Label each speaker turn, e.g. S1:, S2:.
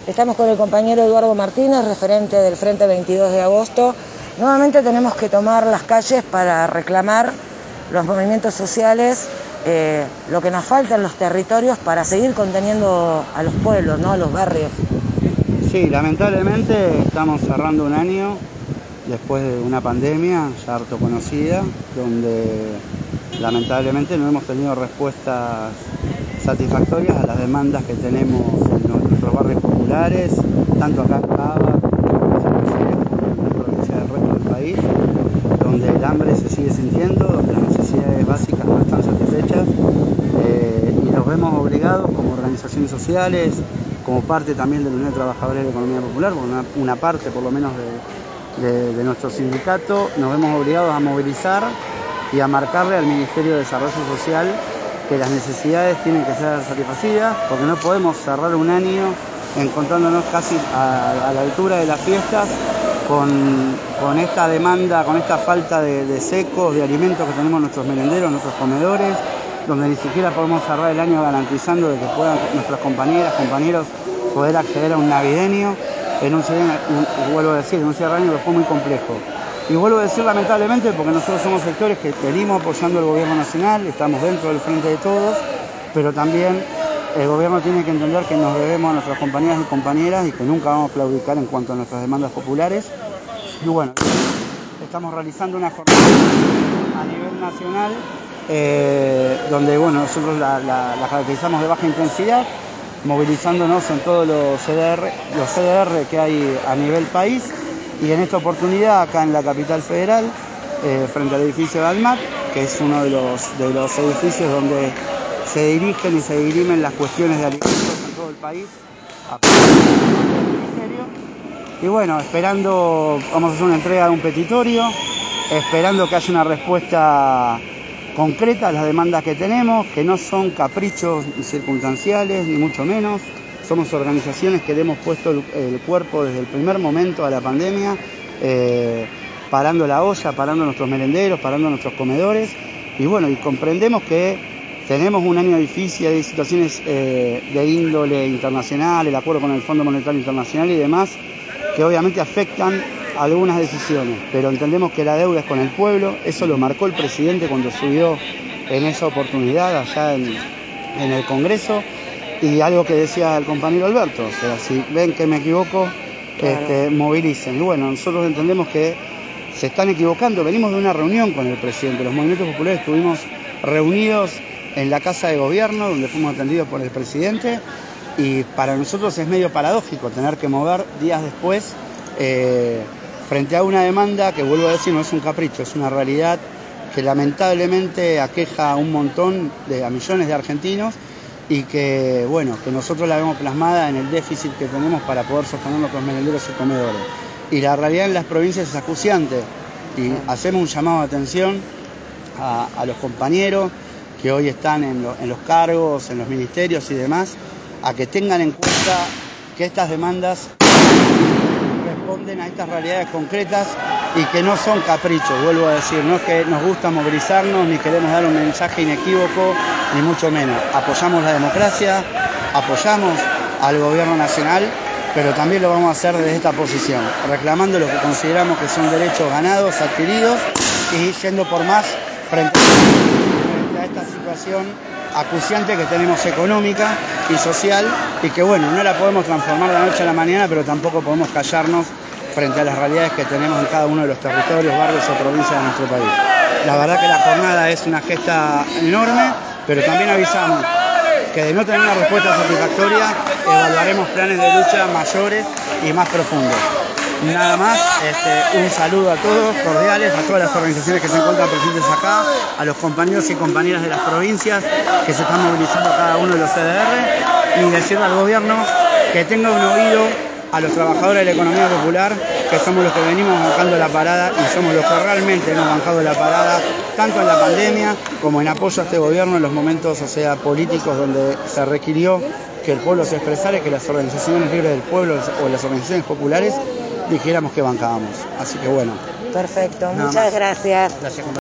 S1: Estamos con el compañero Eduardo Martínez, referente del Frente 22 de agosto. Nuevamente tenemos que tomar las calles para reclamar los movimientos sociales, lo que nos falta en los territorios para seguir conteniendo a los pueblos, ¿no? A los barrios.
S2: Sí, lamentablemente estamos cerrando un año después de una pandemia ya harto conocida, donde lamentablemente no hemos tenido respuestas satisfactorias a las demandas que tenemos en nuestros barrios populares, tanto acá en Cava como en la provincia del resto del país, donde el hambre se sigue sintiendo, donde las necesidades básicas no están satisfechas, y nos vemos obligados como organizaciones sociales, como parte también de la Unión de Trabajadores de la Economía Popular, una parte por lo menos de nuestro sindicato, nos vemos obligados a movilizar y a marcarle al Ministerio de Desarrollo Social que las necesidades tienen que ser satisfacidas, porque no podemos cerrar un año encontrándonos casi a la altura de las fiestas con esta demanda, con esta falta de secos, de alimentos que tenemos nuestros merenderos, nuestros comedores, donde ni siquiera podemos cerrar el año garantizando de que puedan nuestras compañeras, compañeros poder acceder a un navideño en un cierre de año que fue muy complejo. Y vuelvo a decir lamentablemente porque nosotros somos sectores que venimos apoyando al gobierno nacional, estamos dentro del frente de todos, pero también el gobierno tiene que entender que nos debemos a nuestras compañeras y compañeras y que nunca vamos a claudicar en cuanto a nuestras demandas populares. Y bueno, estamos realizando una jornada a nivel nacional donde bueno, nosotros la caracterizamos de baja intensidad, movilizándonos en todos los CDR que hay a nivel país, y en esta oportunidad acá en la capital federal, frente al edificio de ALMAT, que es uno de los edificios donde se dirigen y se dirimen las cuestiones de alimentos en todo el país, del ministerio. Y bueno, vamos a hacer una entrega de un petitorio, esperando que haya una respuesta concreta a las demandas que tenemos, que no son caprichos circunstanciales, ni mucho menos. Somos organizaciones que le hemos puesto el cuerpo desde el primer momento a la pandemia, parando la olla, parando nuestros merenderos, parando nuestros comedores. Y bueno, y comprendemos que tenemos un año difícil, hay situaciones de índole internacional, el acuerdo con el Fondo Monetario Internacional y demás, que obviamente afectan algunas decisiones, pero entendemos que la deuda es con el pueblo. Eso lo marcó el presidente cuando subió en esa oportunidad allá en el Congreso, y algo que decía el compañero Alberto, o sea, si ven que me equivoco, claro, movilicen. Y bueno, nosotros entendemos que se están equivocando. Venimos de una reunión con el presidente, los movimientos populares estuvimos reunidos en la Casa de Gobierno, donde fuimos atendidos por el presidente, y para nosotros es medio paradójico tener que mover días después frente a una demanda que, vuelvo a decir, no es un capricho, es una realidad que lamentablemente aqueja a a millones de argentinos, y que, bueno, que nosotros la vemos plasmada en el déficit que tenemos para poder sostener nuestros merenderos y comedores. Y la realidad en las provincias es acuciante, y hacemos un llamado de atención a los compañeros que hoy están en los cargos, en los ministerios y demás, a que tengan en cuenta que estas demandas responden a estas realidades concretas y que no son caprichos. Vuelvo a decir, no es que nos gusta movilizarnos ni queremos dar un mensaje inequívoco, ni mucho menos. Apoyamos la democracia, apoyamos al gobierno nacional, pero también lo vamos a hacer desde esta posición, reclamando lo que consideramos que son derechos ganados, adquiridos, y yendo por más frente a esta situación acuciante que tenemos económica y social, y que bueno, no la podemos transformar de la noche a la mañana, pero tampoco podemos callarnos frente a las realidades que tenemos en cada uno de los territorios, barrios o provincias de nuestro país. La verdad que la jornada es una gesta enorme, pero también avisamos que de no tener una respuesta satisfactoria, evaluaremos planes de lucha mayores y más profundos. Nada más, un saludo a todos, cordiales, a todas las organizaciones que se encuentran presentes acá, a los compañeros y compañeras de las provincias que se están movilizando a cada uno de los CDR, y decirle al gobierno que tenga un oído a los trabajadores de la economía popular, que somos los que venimos bancando la parada y somos los que realmente hemos bancado la parada, tanto en la pandemia como en apoyo a este gobierno en los momentos, o sea, políticos, donde se requirió que el pueblo se expresara y que las organizaciones libres del pueblo o las organizaciones populares dijéramos que bancábamos. Así que bueno.
S1: Perfecto, muchas gracias.
S2: Gracias.